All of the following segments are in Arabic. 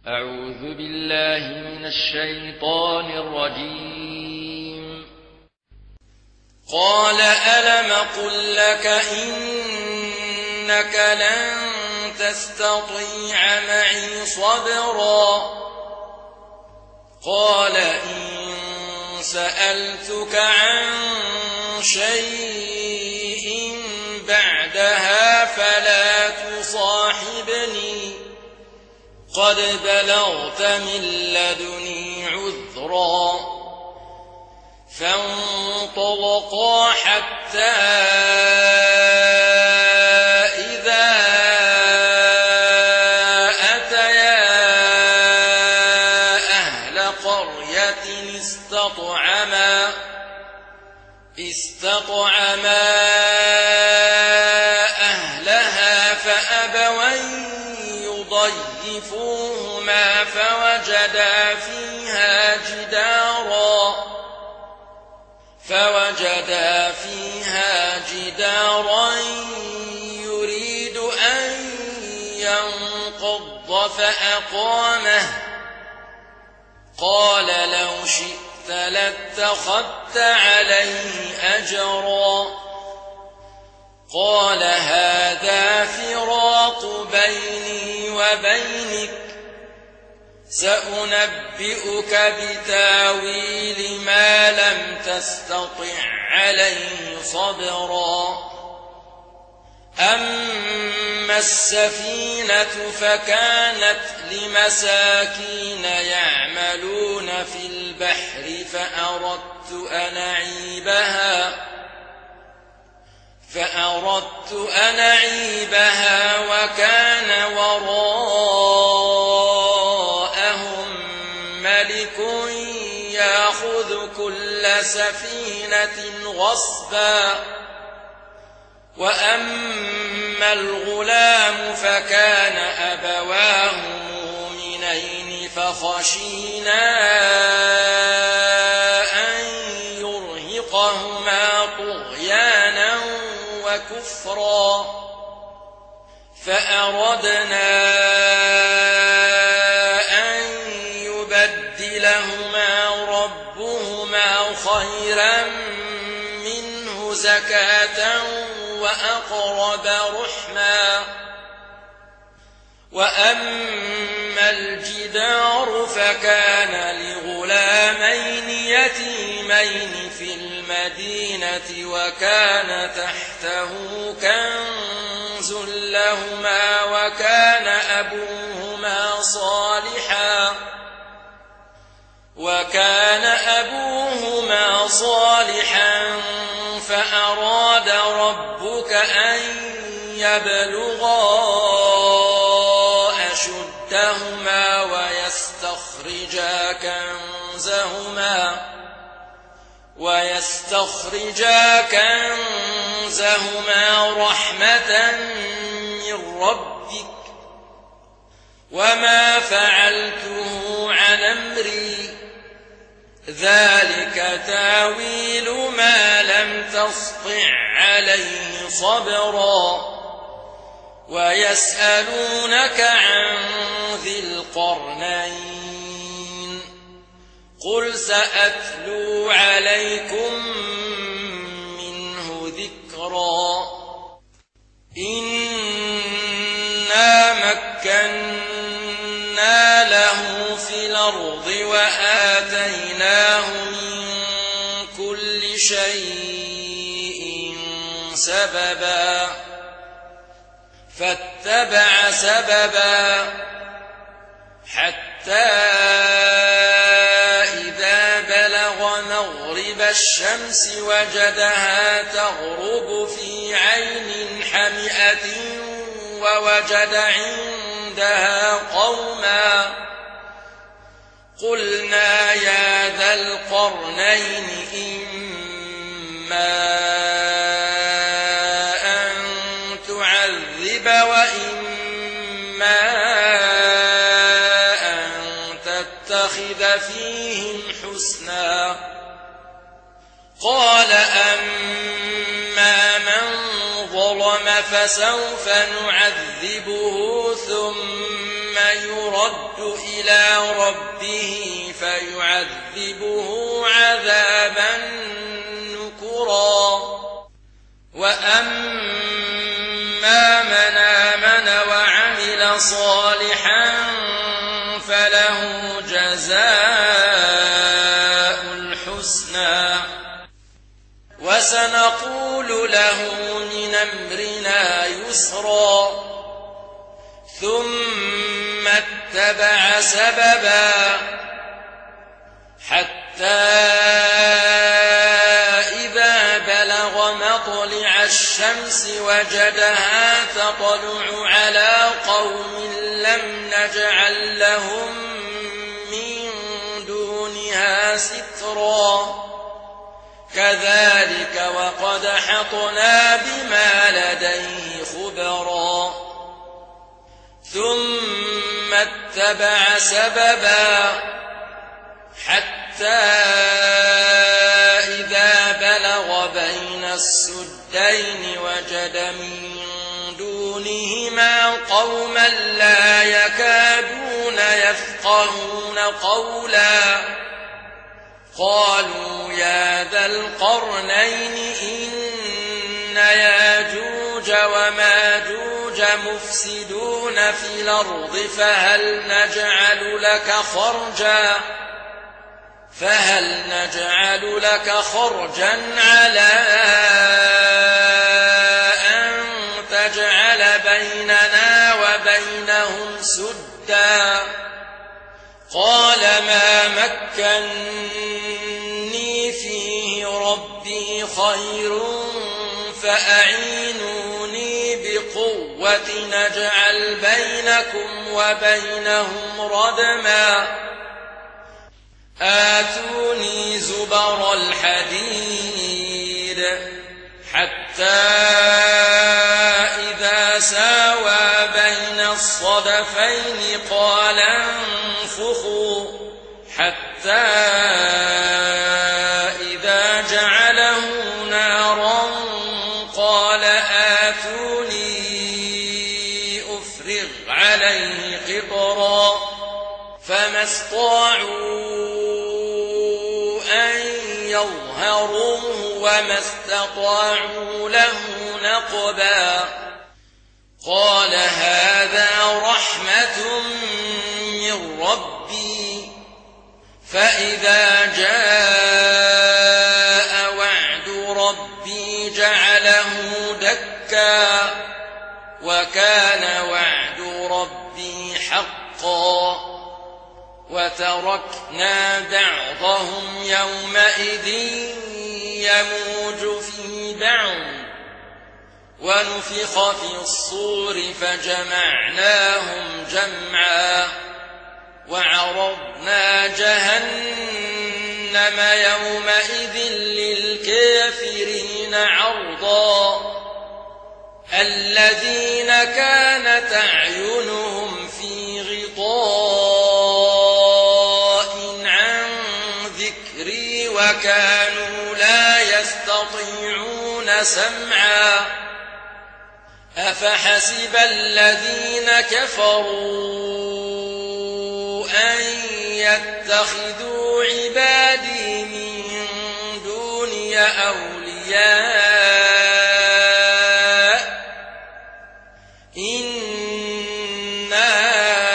أعوذ بالله من الشيطان الرجيم. قال ألم قل لك إنك لن تستطيع معي صبرا قال إن سألتك عن شيء بعدها فلا تصاحبني قد بلغت من لدني عذرا فانطلقا حتى إذا أتيا أهل قرية استطعما أهلها فأبوا أن يضيفوهما فوجدا فيها جدارا يريد أن ينقض فأقامه قال لو شئت لاتخذت عليه أجرا قال هذا فراق بيني وبينك سأنبئك بتاويل ما لم تستطع عليه صبرا أما السفينة فكانت لمساكين يعملون في البحر فأردت أن أعيبها وكان وراءهم ملك يأخذ كل سفينة غصبا وأما الغلام فكان أبواه مؤمنين فخشينا أن يرهقهما طغيانا وكفرا فأردنا أن يبدلهما ربهما خيرا منه زكاة وأقرب رحما وأما الجدار فكان لغلامين يتيمين في المدينة وكان تحته كنز لهما وكان أبوهما صالحا فأراد ربك أن يبلغا أشدهما ويستخرجا كنزهما رحمة من ربك وما فعلته عن أمري ذلك تاويل ما لم تسطع عليه صبرا ويسألونك عن ذي القرنين قل سأتلو عليكم منه ذكرا إنا مكنا له في الأرض وآتيناه من كل شيء سببا فاتبع سببا حتى إذا بلغ مغرب الشمس وجدها تغرب في عين حمئة ووجد عندها قوما قلنا يا ذا القرنين إما أن تعذب وإما أن تتخذ فيهم حسنا قال أما من ظلم فسوف نعذبه ثم يرد إلى ربه فيعذبه عذابا نكرا وأما من آمن وعمل صالحا فله جزاء الحسنى وسنقول له من أمرنا يسرا ثم اتبع سببا حتى إذا بلغ مطلع الشمس وجدها تطلع على قوم لم نجعل لهم من دونها سترا كذلك وقد أحطنا بما لديه خبرا ثم اتبع سببا حتى إذا بلغ بين السدين وجد من دونهما قوما لا يكادون يفقهون قولا قالوا يا ذا القرنين إن ياجوج وماجوج مفسدون في الأرض فهل نجعل لك خرجا على أن تجعل بيننا وبينهم سدا قال ما مكني فيه ربي خير فأعينوني بقوة نجعل بينكم وبينهم ردما آتوني زبر الحديد حتى إذا ساوى بين الصدفين قال انفخوا حتى إذا جعله نارا قال آتوني أفرغ عليه قطرا فما استطاعوا أن يظهروه وما استطاعوا له نقبا قال هذا رحمة من ربي فإذا جاء وعد ربي جعله دكا وكان وعد ربي حقا وتركنا بعضهم يومئذ يموج في بعض ونفخ في الصور فجمعناهم جمعا وعرضنا جهنم يومئذ للكافرين عرضا الذين كانت أعينهم في غطاء عن ذكري وكانوا لا يستطيعون سمعا أفحسب الذين كفروا أن يتخذوا عبادي من دوني أولياء إنا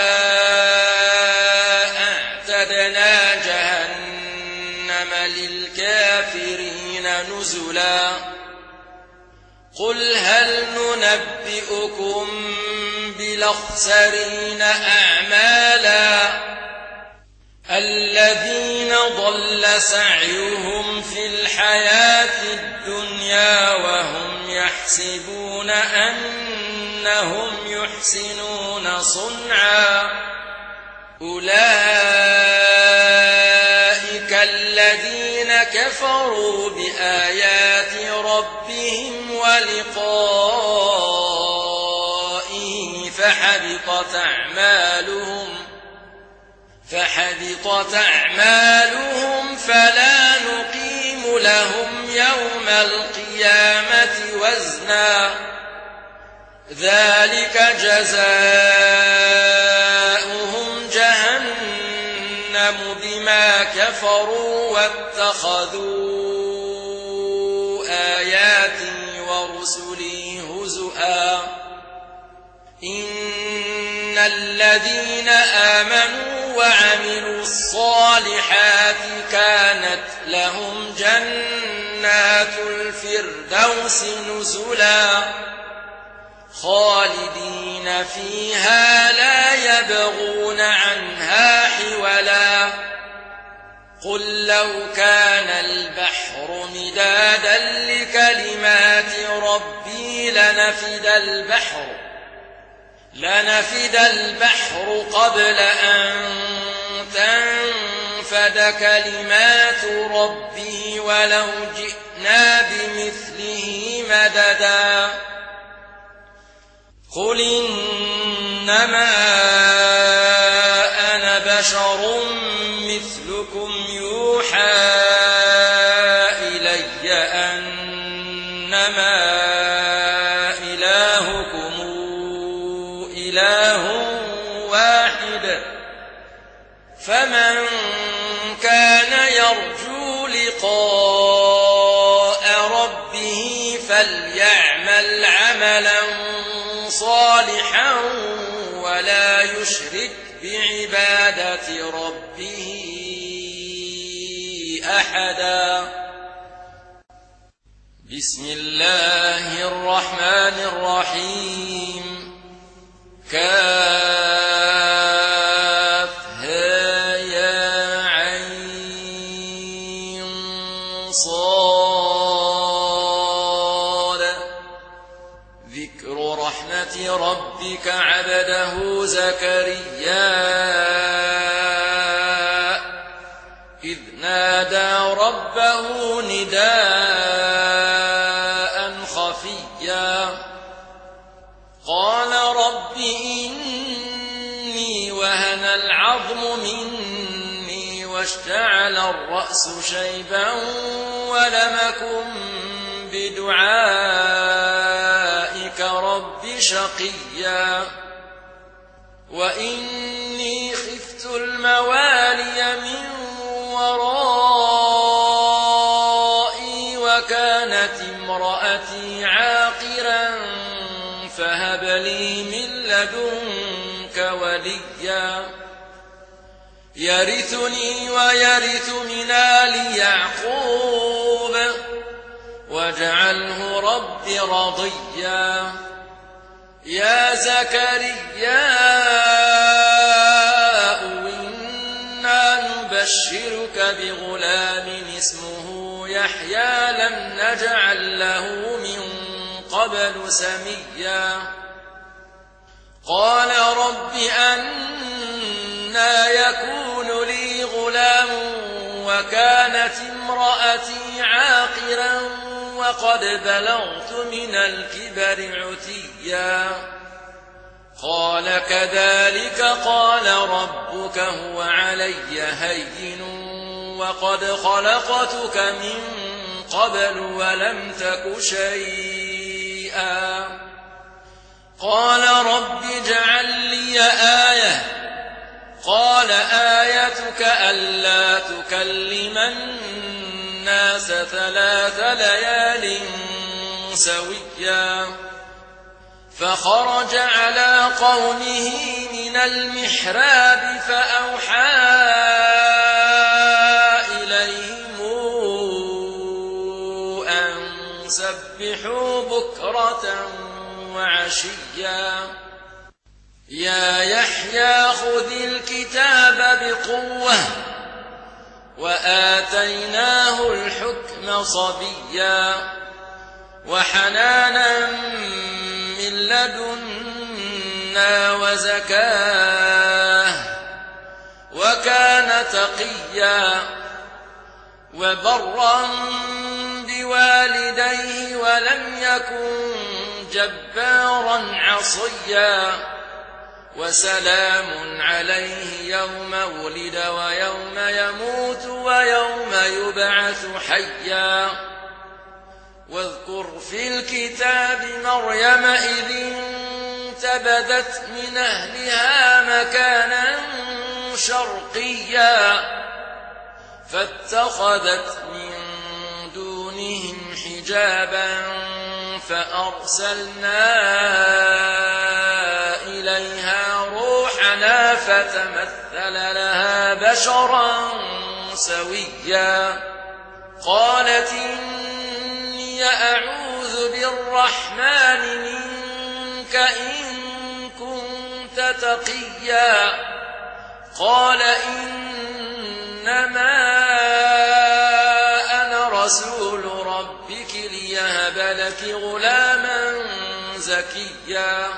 أعتدنا جهنم للكافرين نزلا قل هل ننبئكم بالأخسرين أعمالا الذين ضل سعيهم في الحياة الدنيا وهم يحسبون أنهم يحسنون صنعا أولئك الذين كفروا بآيات ربهم ولقائه فحبطت أعمالهم فلا نقيم لهم يوم القيامة وزنا ذلك جزاؤهم جهنم بما كفروا واتخذوا آياتي ورسلي هزؤا إن الذين آمنوا وعملوا الصالحات كانت لهم جنات الفردوس نزلا خالدين فيها لا يبغون عنها حولا قل لو كان البحر مدادا لكلمات ربي لنفد البحر قبل أن تنفد كلمات ربي ولو جئنا بمثله مددا قل إنما أنا بشر مثلكم يوحى إلي أنما إلهكم إله واحد فمن كان يرجو لقاء ربه فليعمل عملا صالحا ولا يشرك بعبادة ربه أحدا بسم الله الرحمن الرحيم كافها يا عين صاد ذكر رحمة ربك عبده زكريا إذ نادى ربه نداء خفيا قال رب إني وهن العظم مني واشتعل الرأس شيبا ولم أكن بدعائك رب شقيا وإني خفت الموالي من ورائي وكانت امرأتي عاقرا فهب لي من لدنك وليا يرثني ويرث من آل يعقوب واجعله رب رضيا يا زكريا إنا نبشرك بغلام اسمه يحيى لم نجعل له من قبل سميا قال رب أنى يكون لي غلام وكانت امرأتي عاقرا وقد بلغت من الكبر عتيا قال كذلك قال ربك هو علي هين وقد خلقتك من قبل ولم تك شيئا قال رب اجعل لي آية قال آيتك ألا تكلم الناس 3 ليال سويا فخرج على قومه من المحراب فأوحى إليهم أن سبحوا بكرة وعشيا يا يحيى خذ الكتاب بقوة وآتيناه الحكم صبيا وحنانا من لدنا وزكاه وكان تقيا وبرا بوالديه ولم يكن جبارا عصيا وسلام عليه يوم ولد ويوم يموت ويوم يبعث حيا واذكر في الكتاب مريم إذ انتبذت من أهلها مكانا شرقيا فاتخذت من دونهم حجابا فأرسلنا إليها روحنا فتمثل لها بشرا سويا قالت إني أعوذ بالرحمن منك إن كنت تقيا قال إنما أنا رسول ربك ليهب لك غلاما زكيا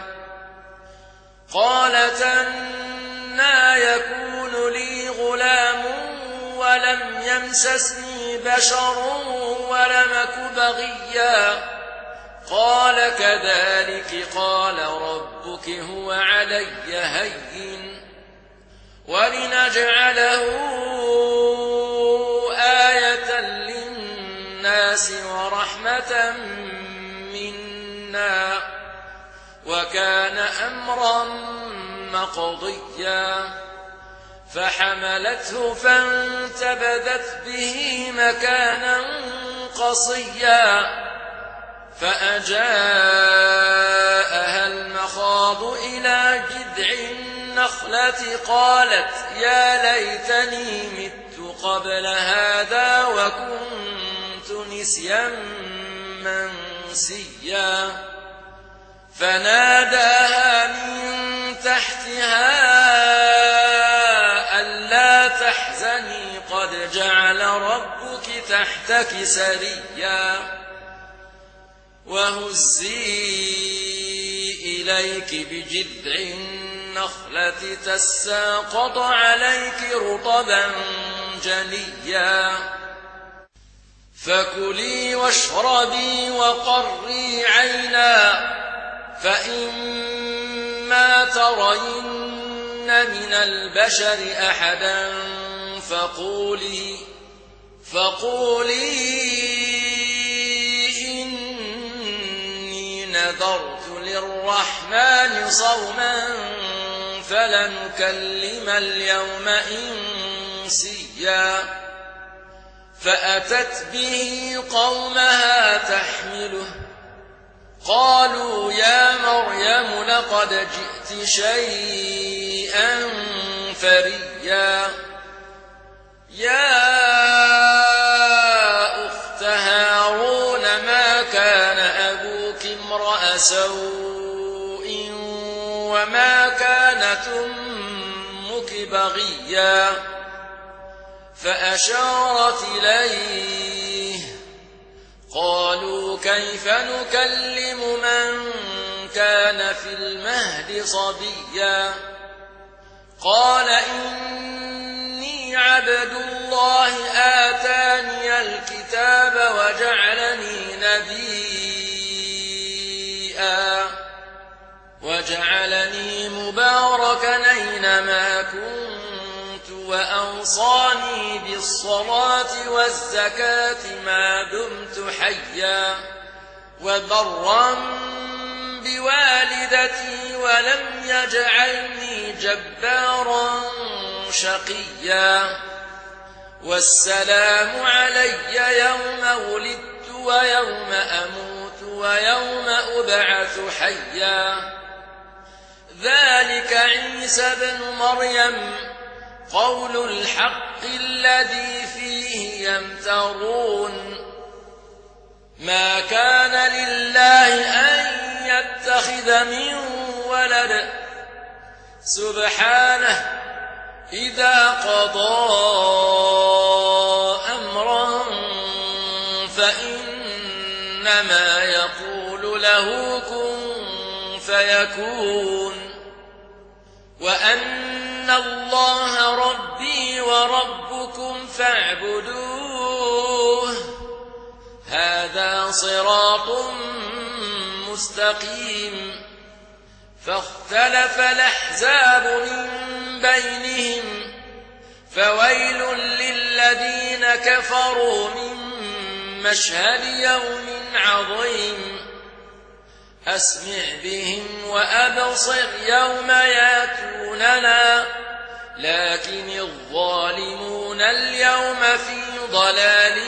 قالت أنى يكون لي غلام ولم يمسسني بشر ولم أك بغيا قال كذلك قال ربك هو علي هين ولنجعله آية للناس ورحمة منا وكان أمرا مقضيا فحملته فانتبذت به مكانا قصيا فأجاءها المخاض إلى جذع النخلة قالت يا ليتني مت قبل هذا وكنت نسيا منسيا فناداها من تحتها ألا تحزني قد جعل ربك تحتك سريا وهزي إليك بجذع النخلة تساقط عليك رطبا جنيا فكلي واشربي وقري عينا فإما ترين من البشر أحدا فقولي إني نذرت للرحمن صوما فلنكلم اليوم إنسيا فأتت به قومها تحمله قالوا يا مريم لقد جئت شيئا فريا يا أخت هارون ما كان أبوك امرأ سوء وما كانت أمك بغيا فأشارت إليه قالوا كيف نكلم من كان في المهد صبيا قال إني عبد الله آتاني الكتاب وجعلني مباركا أينما كنت وأوصاني بالصلاة والزكاة ما دمت حيا وبرا بوالدتي ولم يجعلني جبارا شقيا والسلام علي يوم ولدت ويوم أموت ويوم أبعث حيا ذلك عيسى بن مريم قول الحق الذي فيه يمترون ما كان لله أن يتخذ من ولد سبحانه إذا قضى أمرا فإنما يقول له كن فيكون وأن الله ربي وربكم فاعبدوه هذا صراط مستقيم فاختلف الأحزاب من بينهم فويل للذين كفروا من مشهد يوم عظيم أسمع بهم وأبصر يوم لكن الظالمون اليوم في ضلال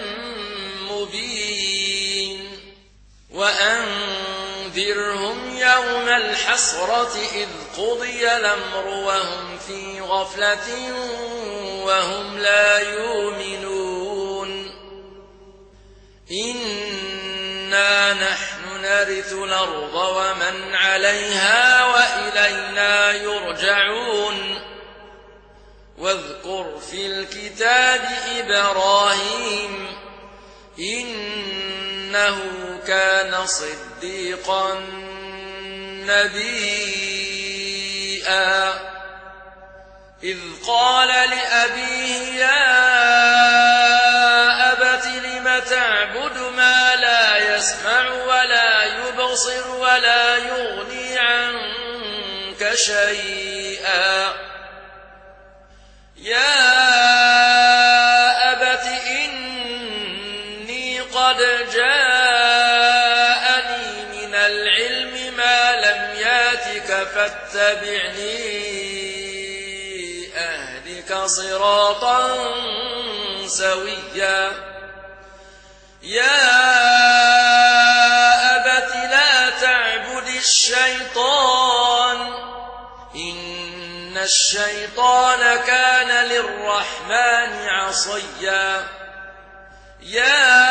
مبين وأنذرهم يوم الحسرة إذ قضي الأمر وهم في غفلة وهم لا يؤمنون إنا نحن نرث الأرض ومن عليها وإلينا يرجعون واذكر في الكتاب إبراهيم إنه كان صديقا نبيا إذ قال لأبيه يا أبت لم تعبد ما لا يسمع ولا يبصر ولا يغني عنك شيئا يا أبت إني قد جاءني من العلم ما لم ياتك فاتبعني أهدك صراطا سويا يا أبت لا تعبد الشيطان إن الشيطان كان للرحمن عصيا يا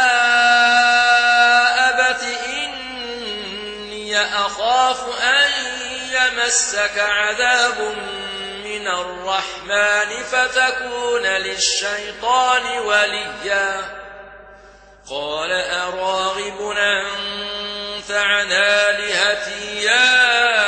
أبت إني أخاف أن يمسك عذاب من الرحمن فتكون للشيطان وليا قال أراغب أنت عن آلهتي يا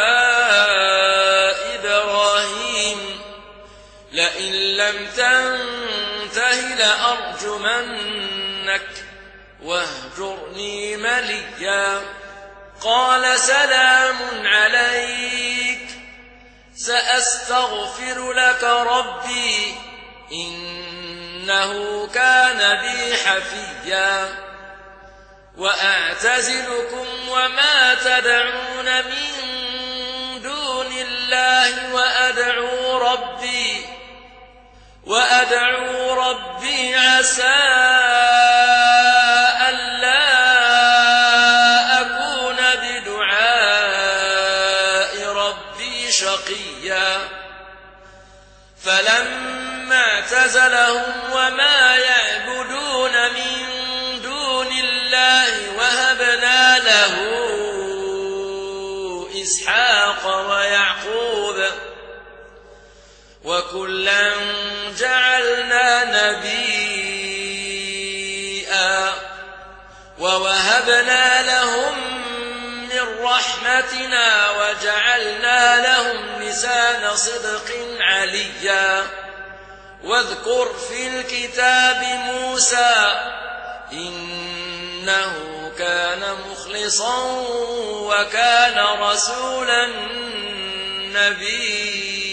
إبراهيم لئن لم تنته لأرجمنك واهجرني مليا قال سلام عليك سأستغفر لك ربي إنه كان بي حفيا وأعتزلكم وما تدعون من دون الله وأدعو ربي عسى ألا أكون بدعاء ربي شقيا فلما اعتزلهم وما يعبدون من دون الله وهبنا له إسحاق ويعقوب وكلا جعلنا نبيا ووهبنا لهم من رحمتنا وجعلنا لهم لسان صدق عليا واذكر في الكتاب موسى إنه كان مخلصا وكان رسولا نبيا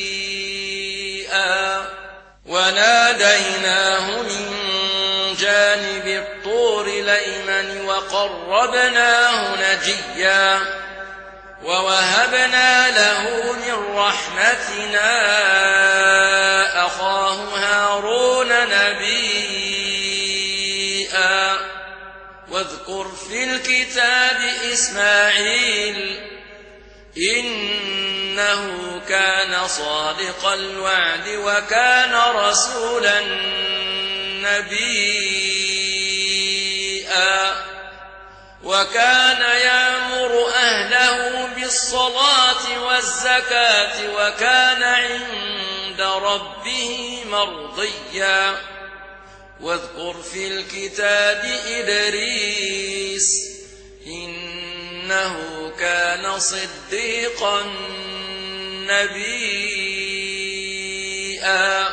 وناديناه من جانب الطور الأيمن وقربناه نجيا ووهبنا له من رحمتنا أخاه هارون نبيا واذكر في الكتاب إسماعيل إنه كان صادق الوعد وكان رسولا نبيا وكان يأمر أهله بالصلاة والزكاة وكان عند ربه مرضيا واذكر في الكتاب إدريس إنه كان صديقا نبيا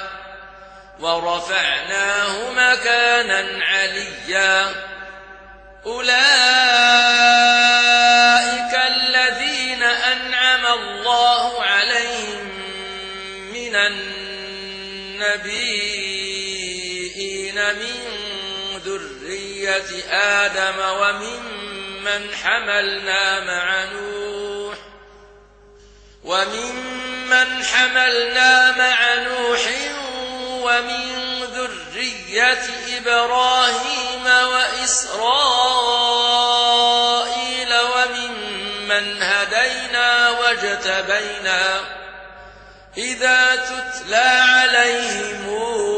ورفعناه مكانا عليا أولئك الذين أنعم الله عليهم من النبيين من ذرية آدم وممن حملنا مع نوح وممن ممن حملنا مع نوح ومن ذرية إبراهيم وإسرائيل وممن هدينا واجتبينا إذا تتلى عليهم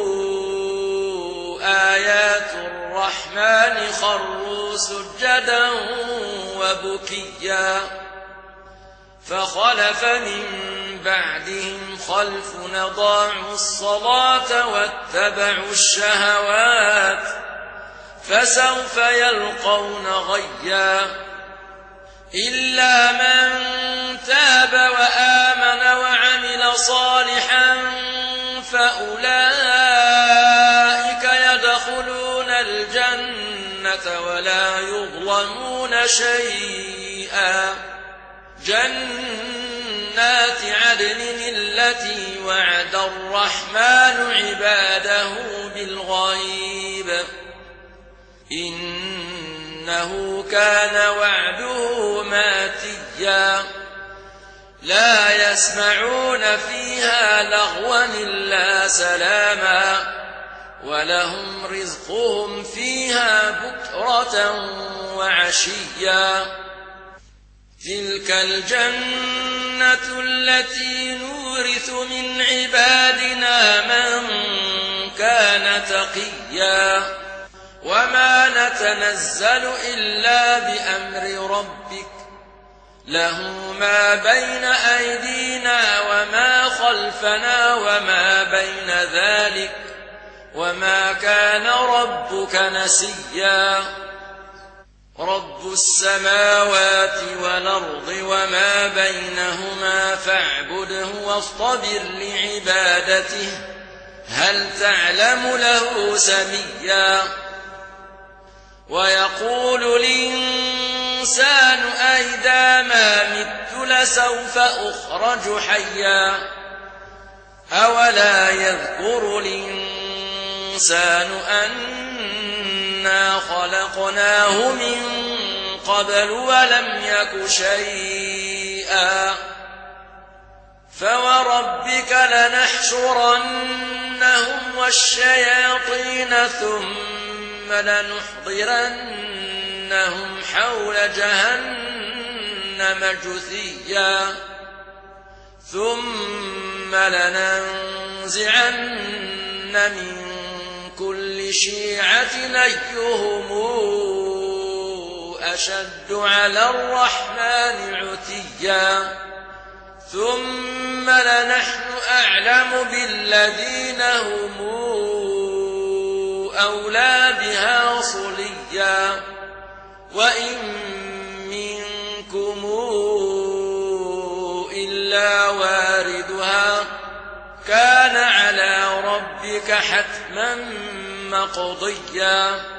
آيات الرحمن خروا سجدا وبكيا فخلف من بعدهم خلف أضاعوا الصلاة واتبعوا الشهوات فسوف يلقون غيا إلا من تاب وآمن وعمل صالحا فأولئك يدخلون الجنة ولا يظلمون شيئا جنات عدن التي وعد الرحمن عباده بالغيب إنه كان وعده ماتيا لا يسمعون فيها لغوا إلا سلاما ولهم رزقهم فيها بكرة وعشيا تلك الجنة التي نورث من عبادنا من كان تقيا وما نتنزل إلا بأمر ربك له ما بين أيدينا وما خلفنا وما بين ذلك وما كان ربك نسيا رب السماوات والأرض وما بينهما فاعبده واصطبر لعبادته هل تعلم له سميا ويقول الإنسان أئذا ما مت لسوف أخرج حيا أولا يذكر الإنسان أنا خلقناه من قبل ولم يك شيئا فوربك لنحشرنهم والشياطين ثم لنحضرنهم حول جهنم جثيا ثم لننزعن من كل شيعة أيهم أشد على الرحمن عتيا ثم لنحن أعلم بالذين هم أولى بها صليا وإن منكم إلا واردها كان على ربك حتما مقضيا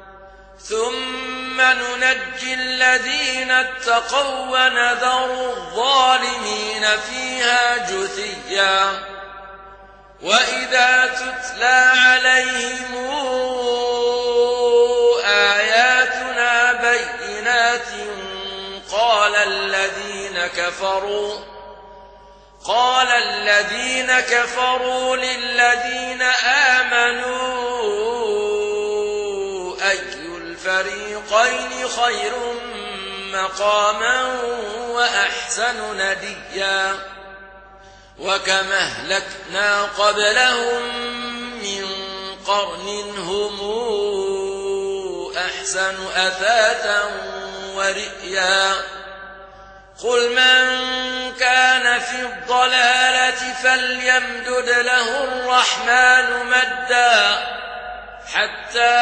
ثم ننجي الذين اتقوا ونذر الظالمين فيها جثيا وإذا تتلى عليهم آياتنا بينات قال الذين كفروا للذين آمنوا أي الفريقين خير مقاما وأحسن نديا وكم أهلكنا قبلهم من قرن هم أحسن أثاثا ورئيا قل من كان في الضلالة فليمدد له الرحمن مدا حتى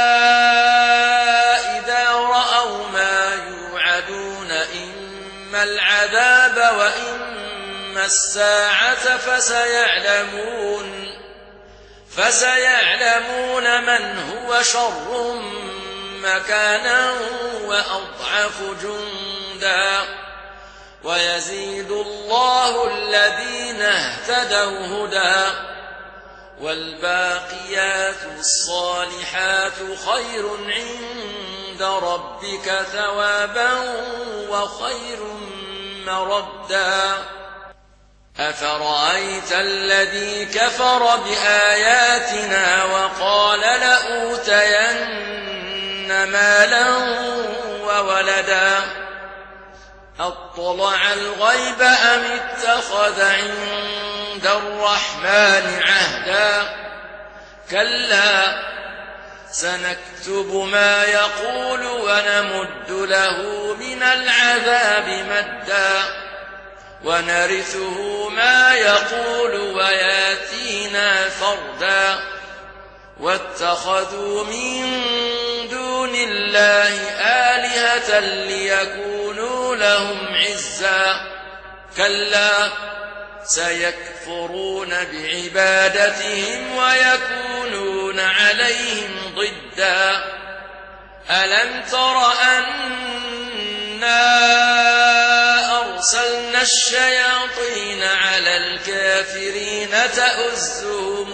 إذا رأوا ما يوعدون إما العذاب وإما الساعة فسيعلمون من هو شر مكانا وأضعف جندا ويزيد الله الذين اهتدوا هدى والباقيات الصالحات خير عند ربك ثوابا وخير مردا أفرأيت الذي كفر بآياتنا وقال لأوتين مالا وولدا أطلع الغيب أم اتخذ عند الرحمن عهدا كلا سنكتب ما يقول ونمد له من العذاب مدا ونرثه ما يقول وياتينا فردا واتخذوا من دون الله آلهة ليكونوا لهم عزا كلا سيكفرون بعبادتهم ويكونون عليهم ضدا ألم تر أنا أرسلنا الشياطين على الكافرين تؤزهم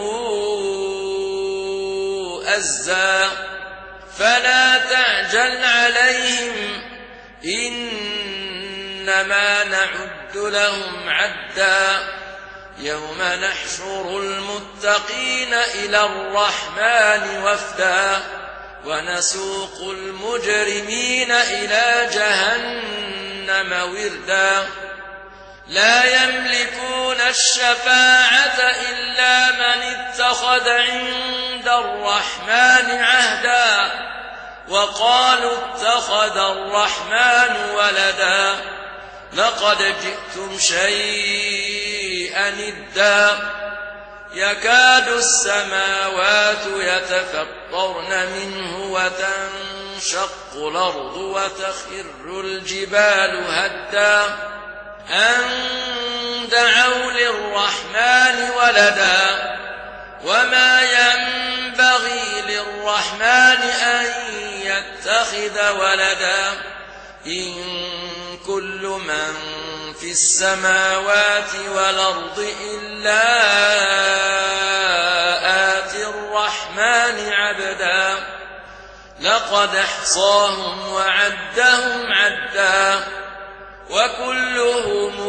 أزا فلا تعجل عليهم إنما نعد لهم عدا يوم نحشر المتقين إلى الرحمن وفدا ونسوق المجرمين إلى جهنم وردا لا يملكون الشفاعة إلا من اتخذ عند الرحمن عهدا وقالوا اتخذ الرحمن ولدا لقد جئتم شيئا إدا يكاد السماوات يتفطرن منه وتنشق الأرض وتخر الجبال هدا أن دعوا للرحمن ولدا وما ينبغي للرحمن أن يتخذ ولدا إن كل من في السماوات والأرض إلا آتي الرحمن عبدا لقد احصاهم وعدهم عدا وكلهم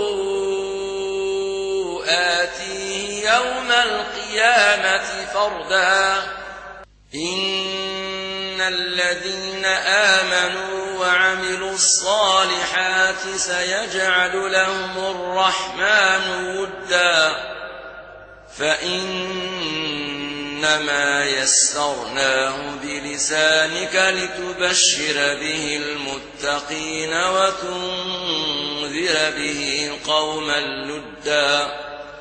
آتيه يوم القيامة فردا إن الذين آمنوا وعملوا الصالحات سيجعل لهم الرحمن ودا فإنما يسرناه بلسانك لتبشر به المتقين وتنذر به قوما لدا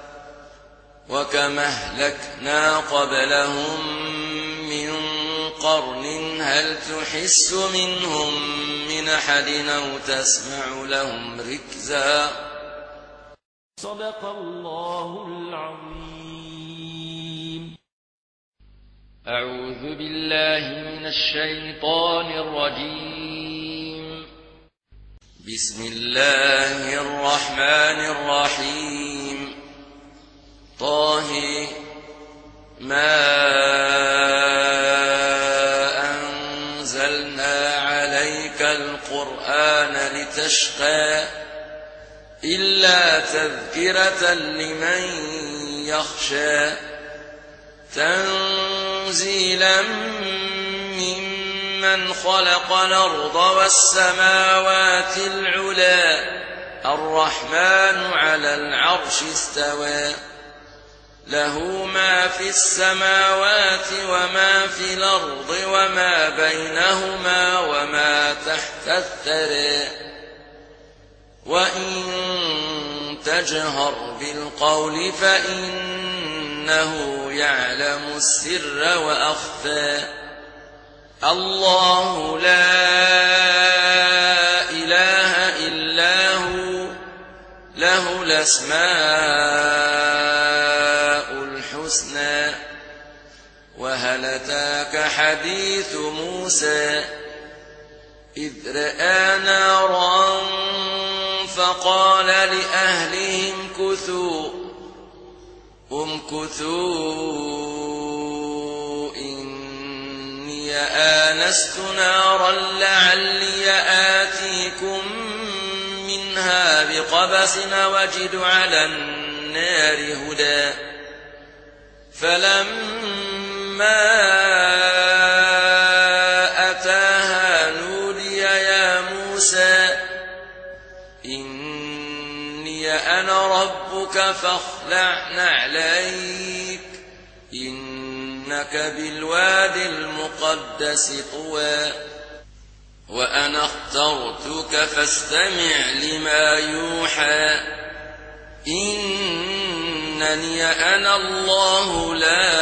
وكما أهلكنا قبلهم من قرن هل تحس منهم من أحد أو تسمع لهم ركزا صدق الله العظيم. أعوذ بالله من الشيطان الرجيم. بسم الله الرحمن الرحيم. طه ما أنزلنا عليك القرآن لتشقى إلا تذكرة لمن يخشى تنزيلا ممن خلق الأرض والسماوات العلى الرحمن على العرش استوى له ما في السماوات وما في الأرض وما بينهما وما تحت الثرى وإن تجهر بالقول فإنه يعلم السر وأخفى الله لا إله إلا هو له الأسماء الحسنى وهل أتاك حديث موسى إذ رأى نارا فقال لأهلهم امكثوا إني آنست نارا لعلي آتيكم منها بقبس الخبث نوجد على النار هدى فلما أتاها نودي يا موسى إني أنا ربك فاخلع نعليك إنك بالواد المقدس طوى وأنا اخترتك فاستمع لما يوحى إنني أنا الله لا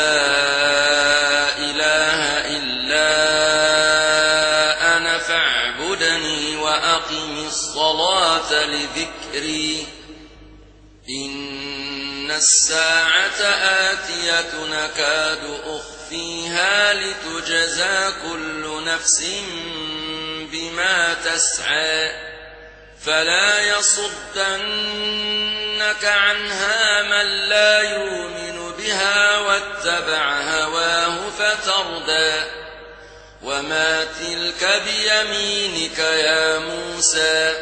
إله إلا أنا فاعبدني وأقم الصلاة لذكري إن الساعة آتية نكاد أخفيها لتجزى كل نفس بما تسعى فلا يصدنك عنها من لا يؤمن بها واتبع هواه فتردى وما تلك بيمينك يا موسى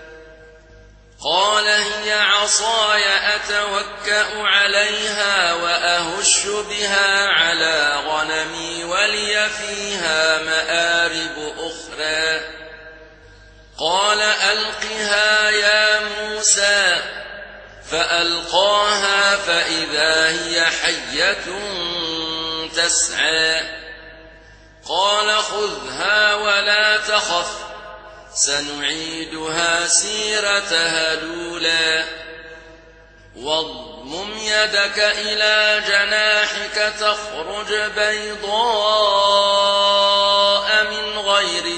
قال هي عصاي أتوكأ عليها وأهش بها على غنمي ولي فيها مآرب أخرى قال ألقها يا موسى فألقاها فإذا هي حية تسعى قال خذها ولا تخف سنعيدها سيرتها الأولى واضمم يدك إلى جناحك تخرج بيضاء من غير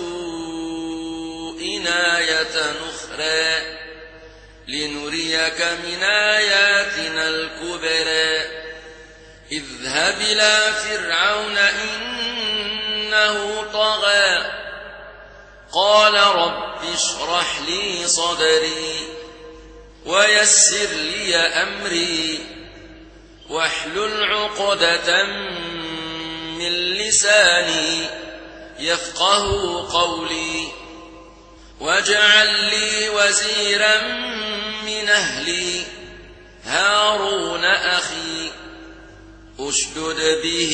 سوء آية أخرى لنريك من آياتنا الكبرى اذهب إلى فرعون إنه طغى قال رب اشرح لي صدري ويسر لي أمري واحلل عقدة من لساني يفقه قولي واجعل لي وزيرا من أهلي هارون أخي أشدد به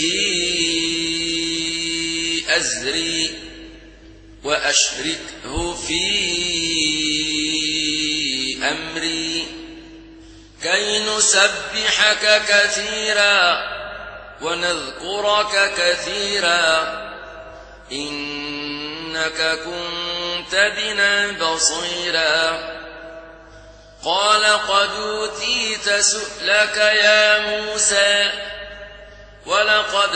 أزري وأشركه في أمري كي نسبحك كثيرا ونذكرك كثيرا إنك كنت بنا بصيرا قال قد أوتيت سؤلك يا موسى ولقد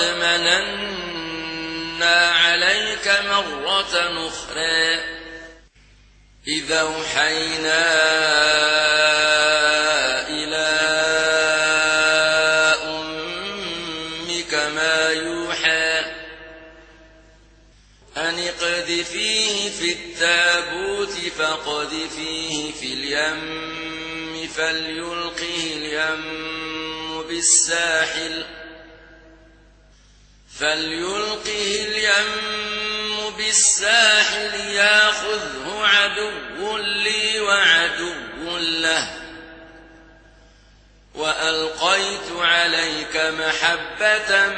مننا عليك مرة أخرى إذا أوحينا إلى أمك ما يوحى أن اقذفيه في التابوت فاقذفيه في اليم فليلقه اليم بالساحل ياخذه عدو لي وعدو له وألقيت عليك محبة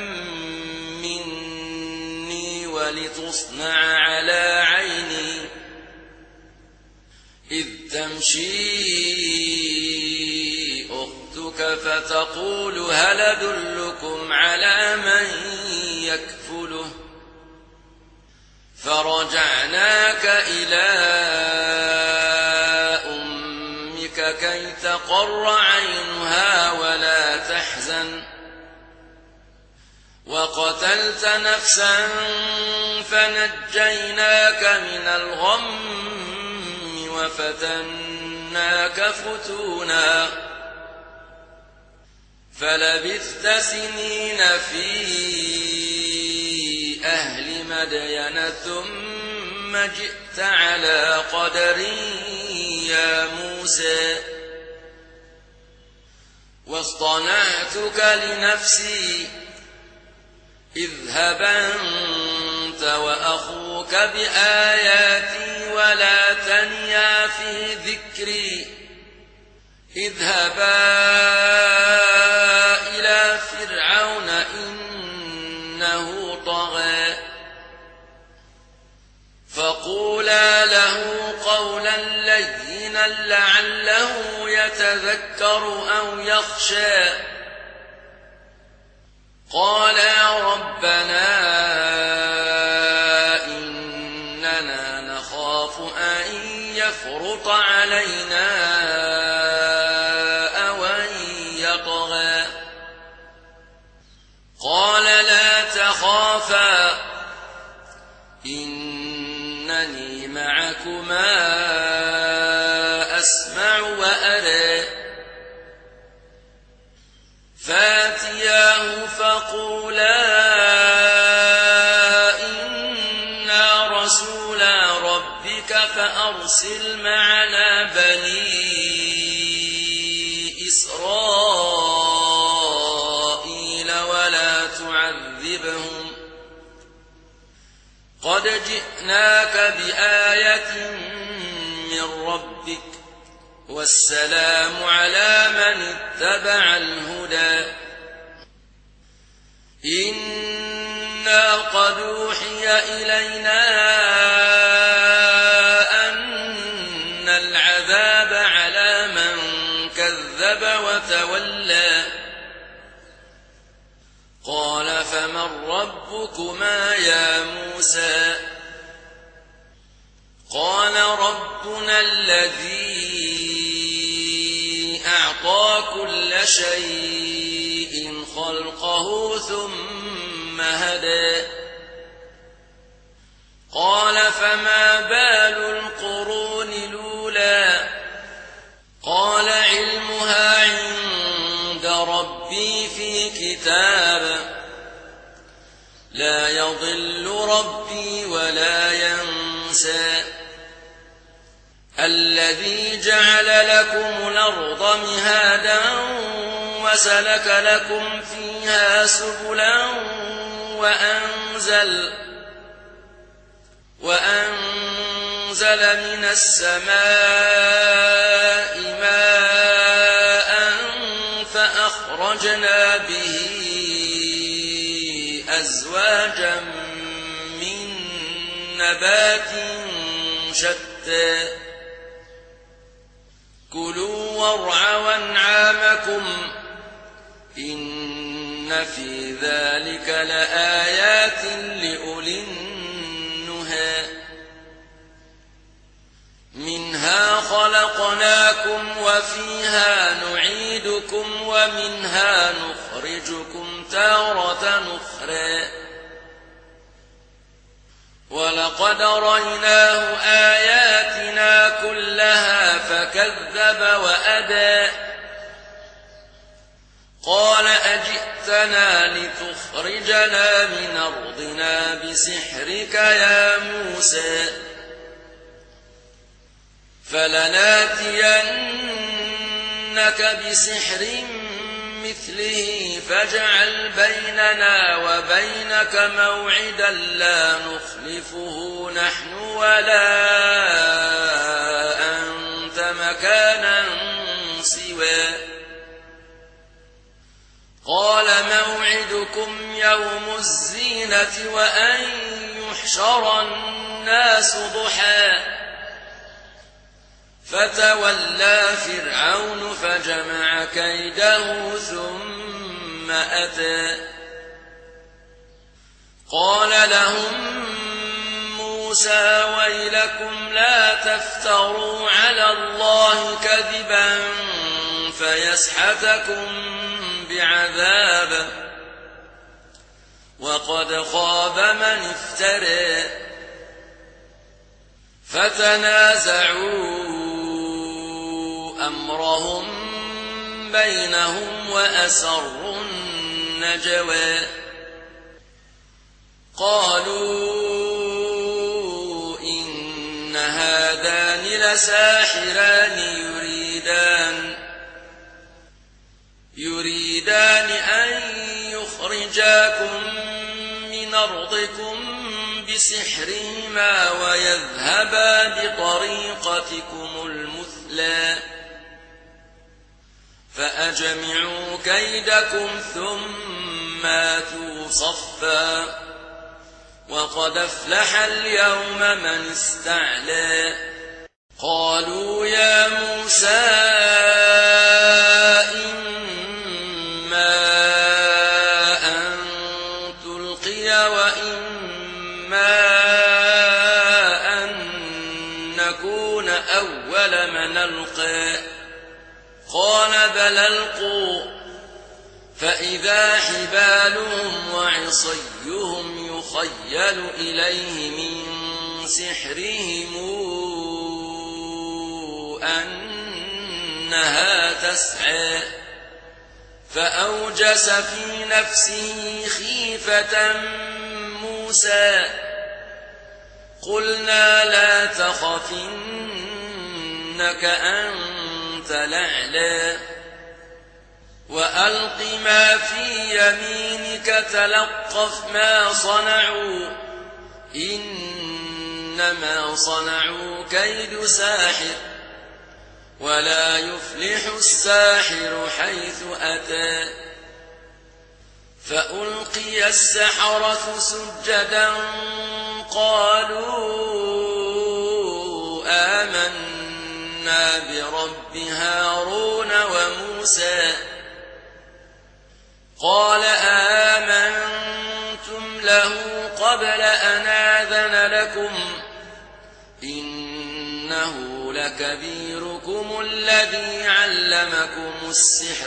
مني ولتصنع على عيني إذ تمشي أختك فتقول هل أدلكم على من يكفله فرجعناك إلى أمك كي تقر عينها ولا تحزن وقتلت نفسا فنجيناك من الغم وفتناك فتونا فلبثت سنين في أهل مدين ثم جئت على قدر يا موسى واصطنعتك لنفسي اذهب أنت وأخوك بآياتي ولا تنيا في ذكري اذهبا إلى فرعون إنه طغى فقولا له قولا لينا لعله يتذكر أو يخشى قالا ربنا إننا نخاف أن يفرط علينا أو أن يطغى قال لا تخافا إنني معكما أسمع وأرى فاتياه فقولا إنا رسولا ربك فأرسل معنا بني إسرائيل ولا تعذبهم قد جئناك بآية من ربك والسلام على من اتبع الهدى إنا قد أوحي إلينا أن العذاب على من كذب وتولى قال فمن ربكما يا موسى قال ربنا الذي أعطى كل شيء خلقه ثم هدى قال فما بال القرون الأولى قال علمها عند ربي في كتاب لا يضل ربي ولا ينسى الذي جعل لكم الأرض مهادا وسلك لكم فيها سبلا وأنزل من السماء ماء فأخرجنا به أزواجا من نبات شتى كلوا وارعوا أنعامكم إن في ذلك لآيات لأولي النهى منها خلقناكم وفيها نعيدكم ومنها نخرجكم تارة أخرى ولقد رأيناه آياتنا كلها فكذب وأبى قال أجئتنا لتخرجنا من أرضنا بسحرك يا موسى فلناتينك بسحر مثله فاجعل بيننا وبينك موعدا لا نخلفه نحن ولا أنت مكانا سوى قال موعدكم يوم الزينة وأن يحشر الناس ضحى فتولى فرعون فجمع كيده ثم أتى قال لهم موسى ويلكم لا تفتروا على الله كذبا فيسحتكم بعذاب وقد خاب من افترى فتنازعوا أمرهم بينهم وأسروا النجوى قالوا إن هذان لساحران يريدان أن يخرجاكم من أرضكم بسحرهما ويذهبا بطريقتكم المثلى فأجمعوا كيدكم ثم آتوا صفا وقد أفلح اليوم من استعلى قالوا يا موسى إما أن تلقي وإما أن نكون أول من ألقى قال بل ألقوا فإذا حبالهم وعصيهم يخيل إليه من سحرهم أنها تسعى فأوجس في نفسه خيفة موسى قلنا لا تخف إنك أنت الأعلى وألق ما في يمينك تلقف ما صنعوا إنما صنعوا كيد ساحر ولا يفلح الساحر حيث أتى فألقي السحرة سجدا قالوا آمنا برب هارون وموسى قال آمنتم له قبل أن آذن لكم إنه لكبيركم الذي علمكم السحر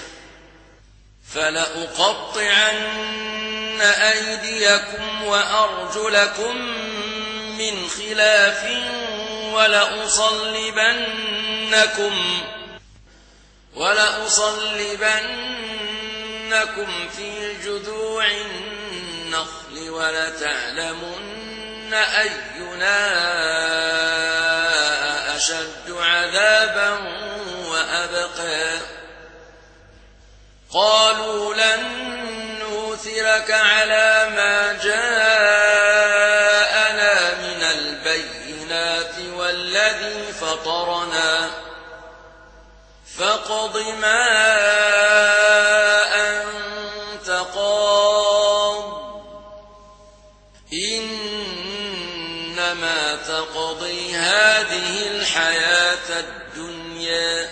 فلأقطعن أيديكم وأرجلكم من خلاف ولأصلبنكم في جذوع النخل ولتعلمن أينا أشد عذابا وأبقى قالوا لن نؤثرك على ما جاءنا من البينات والذي فطرنا فاقض ما أنت قاض إنما تقضي هذه الحياة الدنيا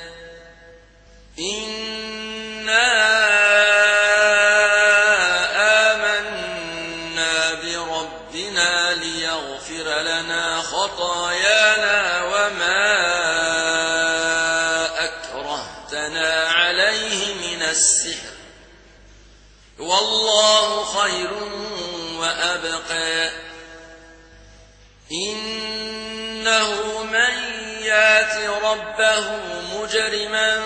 إنا آمنا بربنا ليغفر لنا خطايانا وما أكرهتنا عليه من السحر والله خير وأبقى إنه من يات ربه مجرما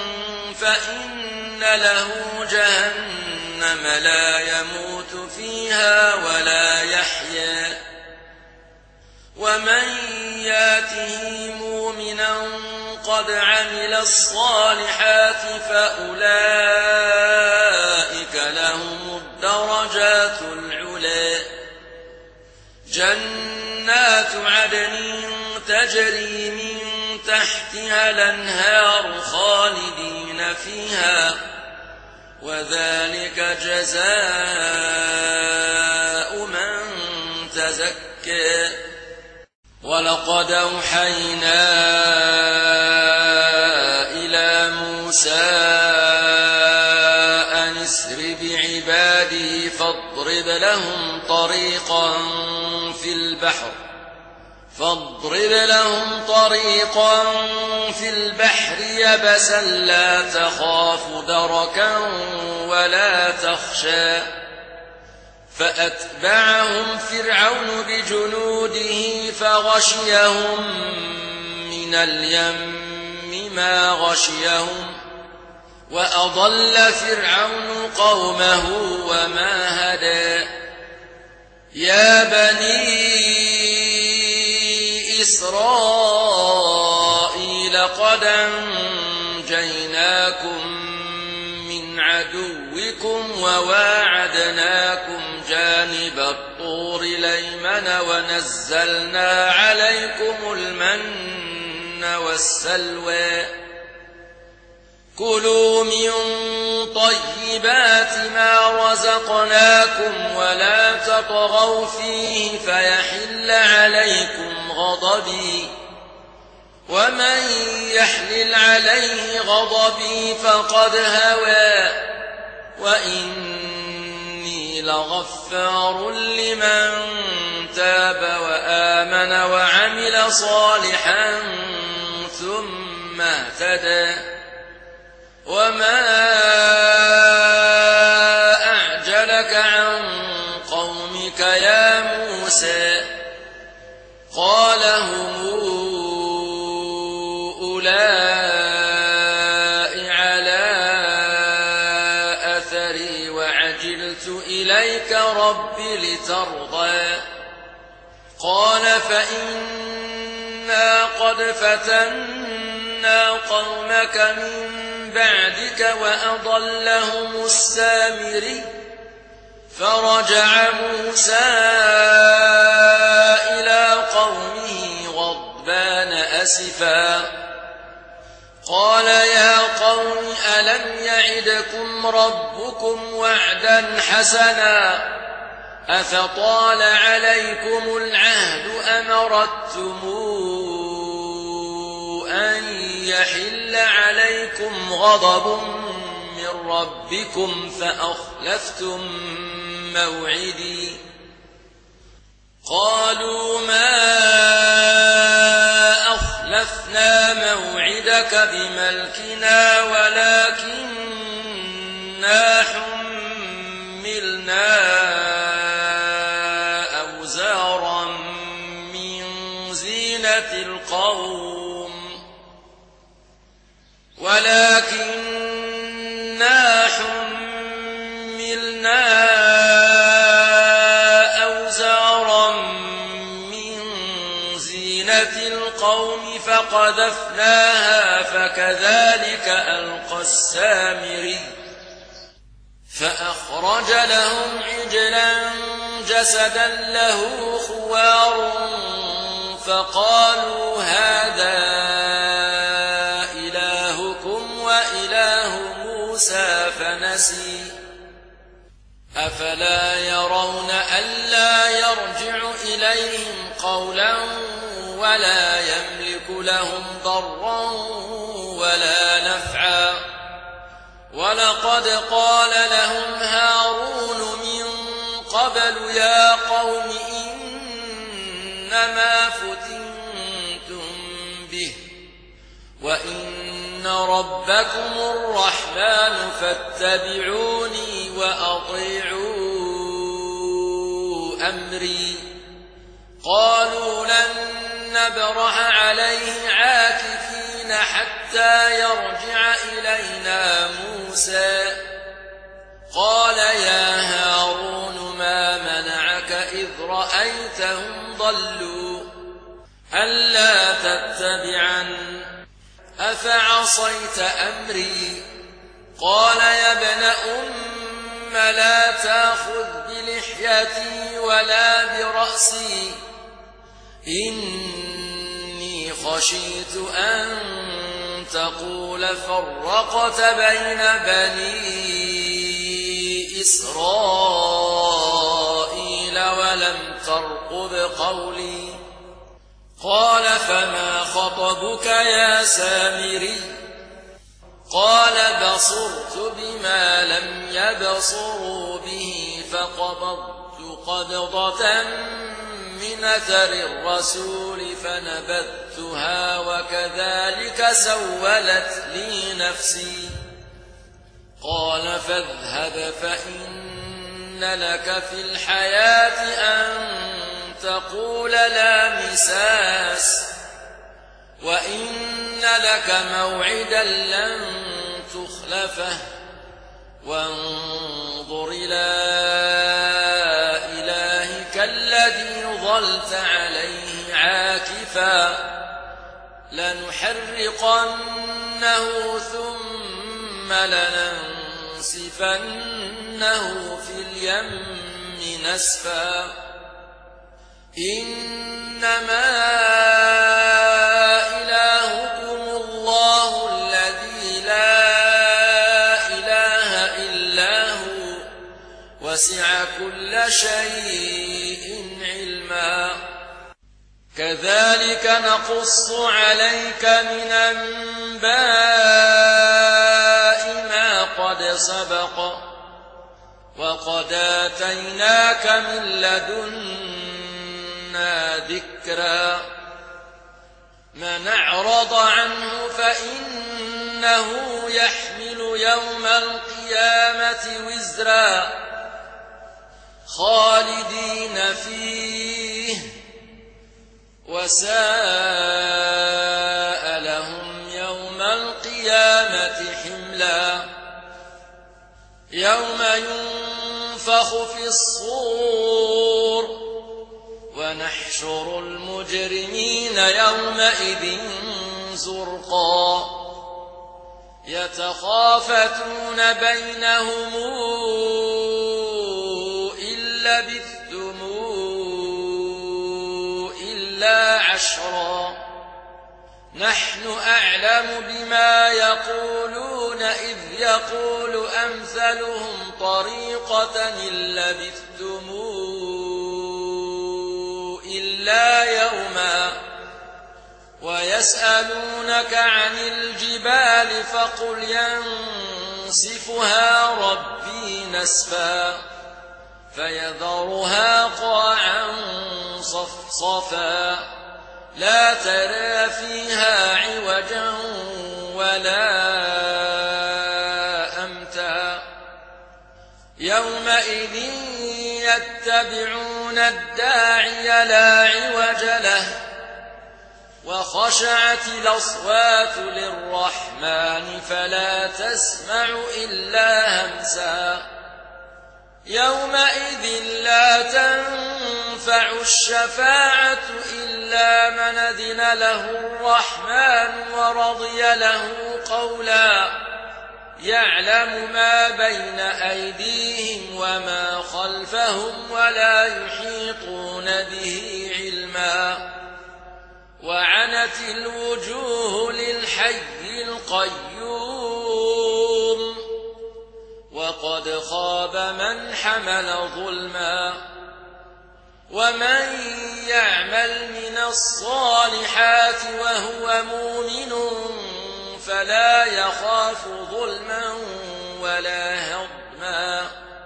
فإن له جهنم لا يموت فيها ولا يحيا ومن ياته مؤمنا قد عمل الصالحات فأولئك لهم الدرجات العلى جنات عدن تجري من تحتها الأنهار خالدين فيها وذلك جزاء من تزكى ولقد أوحينا إلى موسى أن اسر بعبادي فاضرب لهم طريقا في البحر يبسا لا تخاف دركا ولا تخشى فأتبعهم فرعون بجنوده فغشيهم من اليم ما غشيهم وأضل فرعون قومه وما هدى يا بني إسرائيل قد أنجيناكم من عدوكم وواعدناكم جانب والطور الأيمن ونزلنا عليكم المن والسلوى كلوا من طيبات ما رزقناكم ولا تطغوا فيه فيحل عليكم غضبي ومن يحلل عليه غضبي فقد هوى وإني لغفار لمن تاب وآمن وعمل صالحا ثم اهتدى وما أعجلك عن قومك يا موسى قال هم أولئك على أثري وعجلت إليك رب لترضى قال فإنا قد فتنا قومك من بعدك وأضلهم السامري فرجع موسى إلى قومه غضبان أسفا قال يا قوم ألم يعدكم ربكم وعدا حسنا أفطال عليكم العهد أم أردتم أن يحل عليكم غضب من ربكم فأخلفتم موعدي قالوا ما أخلفنا موعدك بملكنا ولكننا حملنا أوزارا من زينة القوم فقذفناها فكذلك ألقى السامري فأخرج لهم عجلا جسدا له خوار فقالوا هذا إلهكم وإله موسى فنسي أفلا يرون ألا يرجع إليهم قولا ولا يملك لهم ضرا ولا نفعا ولقد قال لهم هارون من قبل يا قوم إنما فتنتم به وإن ربكم الرحمن فاتبعوني وأطيعوا أمري قالوا لن نبرح عليه عاكفين حتى يرجع إلينا موسى قال يا هارون ما منعك إذ رأيتهم ضلوا ألا تتبعن أفعصيت أمري قال يا ابن أم لا تأخذ بلحيتي ولا برأسي إني خشيت أن تقول فرقت بين بني إسرائيل ولم ترقب قولي قال فما خطبك يا سامري قال بصرت بما لم يبصروا به فقبضت قبضة من أثر الرسول فنبذتها وكذلك سولت لي نفسي قال فاذهب فإن لك في الحياة أن تقول لا مساس وإن لك موعدا لن تخلفه وانظر إلى إلهك الذي ظلت عليه عاكفا لنحرقنه ثم لننسفنه في اليم أسفا إنما إلهكم الله الذي لا إله إلا هو وسع كل شيء علما كذلك نقص عليك من أنباء ما قد سبق وقد آتيناك من لدنا ذكرا من أعرض عنه فإنه يحمل يوم القيامة وزرا خالدين فيه وساء لهم يوم القيامة حملا يوم ينفخ في الصور ونحشر المجرمين يومئذ زرقا يتخافتون بينهم إن لبثتم إلا عشرا نحن أعلم بما يقولون إذ يقول أمثلهم طريقة إن لبثتم إلا يوما ويسألونك عن الجبال فقل ينسفها ربي نسفا فيذرها قاعا صفصفا لا ترى فيها عوجا ولا أمتا يومئذ يتبعون الداعي لا عوج له وخشعت الأصوات للرحمن فلا تسمع إلا همسا يومئذ لا تنفع الشفاعة إلا من أذن له الرحمن ورضي له قولا يعلم ما بين أيديهم وما خلفهم ولا يحيطون به علما وعنت الوجوه للحي القيوم وقد خاب من حمل ظلما ومن يعمل من الصالحات وهو مؤمن فلا يخاف ظلما ولا هضما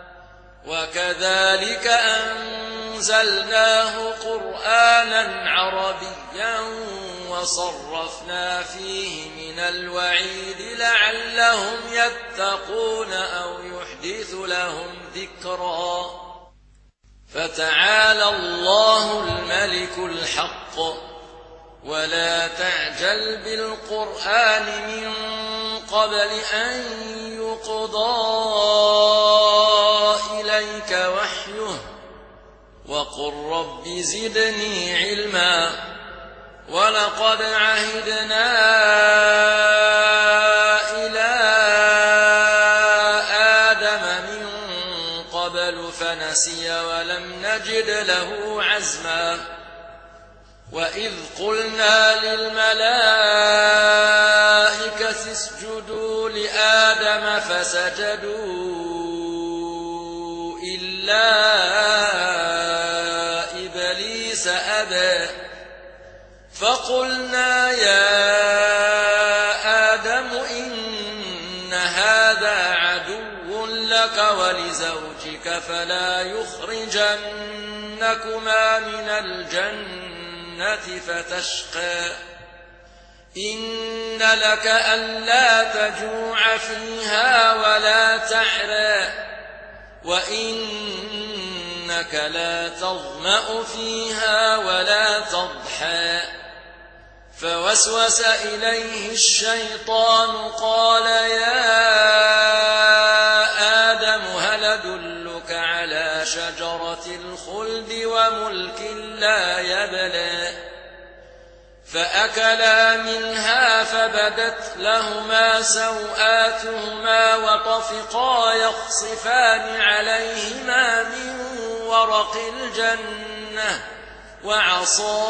وكذلك أنزلناه قرآنا عربيا وصرفنا فيه من الوعيد لعلهم يتقون أو يحدث لهم ذكرا فتعالى الله الملك الحق ولا تعجل بالقرآن من قبل أن يقضى إليك وحيه وقل رب زدني علما ولقد عهدنا إلى آدم من قبل فنسي ولم نجد له عزما وإذ قلنا للملائكة اسجدوا لآدم فسجدوا إلا إبليس أبى فقلنا يا آدم إن هذا عدو لك ولزوجك فلا يخرجنكما من الجنة فتشقى إن لك ألا تجوع فيها ولا تعرى وإنك لا تظمأ فيها ولا تضحى فوسوس إليه الشيطان قال يا آدم هل أدلك على شجرة الخلد وملك لا يبلى فأكلا منها فبدت لهما سوآتهما وطفقا يخصفان عليهما من ورق الجنة وعصى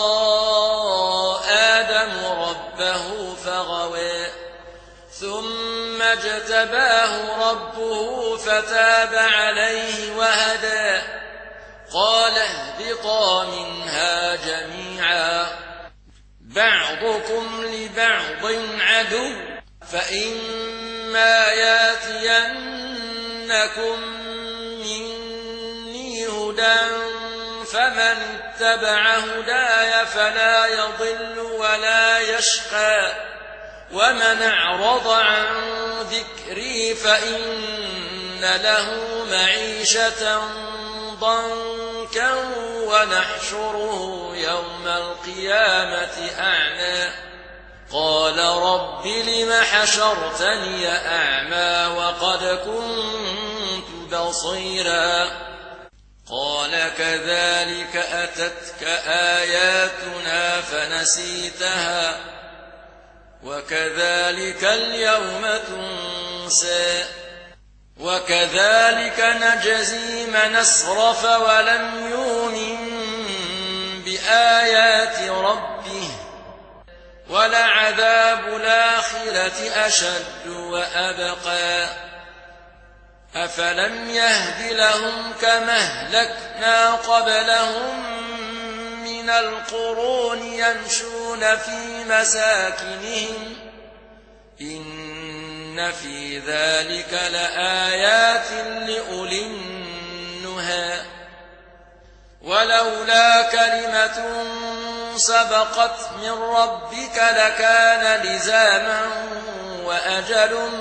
آدم ربه فغوى ثم اجتباه ربه فتاب عليه وهدى قال اهبطا منها جميعا بعضكم لبعض عدو فإما ياتينكم مني هدى فمن اتبع هداي فلا يضل ولا يشقى ومن أعرض عن ذكري فإن له معيشة ضنكا ونحشره يوم القيامة أعمى قال رب لم حشرتني أعمى وقد كنت بصيرا قال كذلك أتتك آياتنا فنسيتها وكذلك اليوم تنسى وكذلك نجزي من أسرف ولم يؤمن بآيات ربه ولعذاب الآخرة أشد وأبقى أفلم يهد لهم كما أهلكنا قبلهم من القرون يمشون في مساكنهم إن في ذلك لآيات لأولي النهى ولولا كلمة سبقت من ربك لكان لزاما وأجل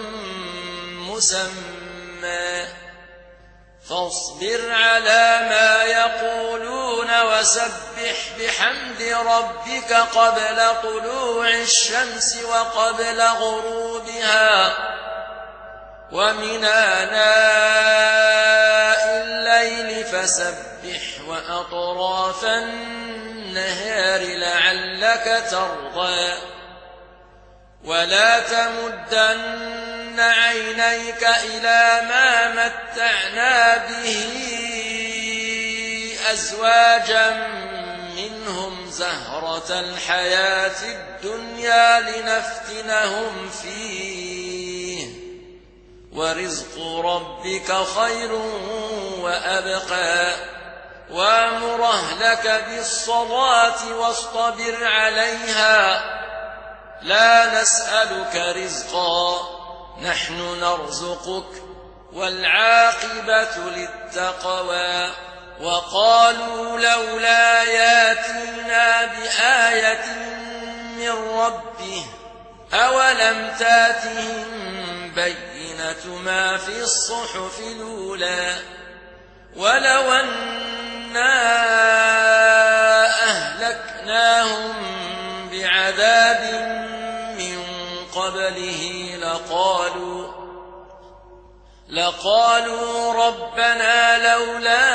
مسمى فاصبر على ما يقولون وسبح بحمد ربك قبل طلوع الشمس وقبل غروبها ومن آناء الليل فسبح وأطراف النهار لعلك ترضى ولا تمدن عينيك إلى ما متعنا به أزواجا منهم زهرة الحياة الدنيا لنفتنهم فيه ورزق ربك خير وأبقى وأمر أهلك بالصلاة واصطبر عليها لا نسألك رزقا نحن نرزقك والعاقبة للتقوى وقالوا لولا ياتينا بآية من ربه أولم تاتهم بينة ما في الصحف الأولى ولو أنا أهلكناهم بعذاب من قبله لقالوا ربنا لولا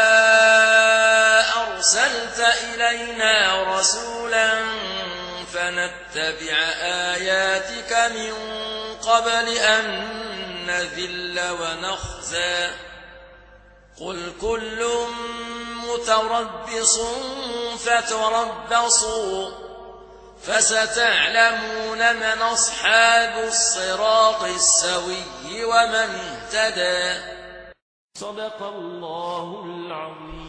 أرسلت إلينا رسولا فنتبع آياتك من قبل أن نذل ونخزى قل كل متربص فتربصوا فستعلمون من أصحاب الصراط السوي ومن اهتدى صدق الله العظيم.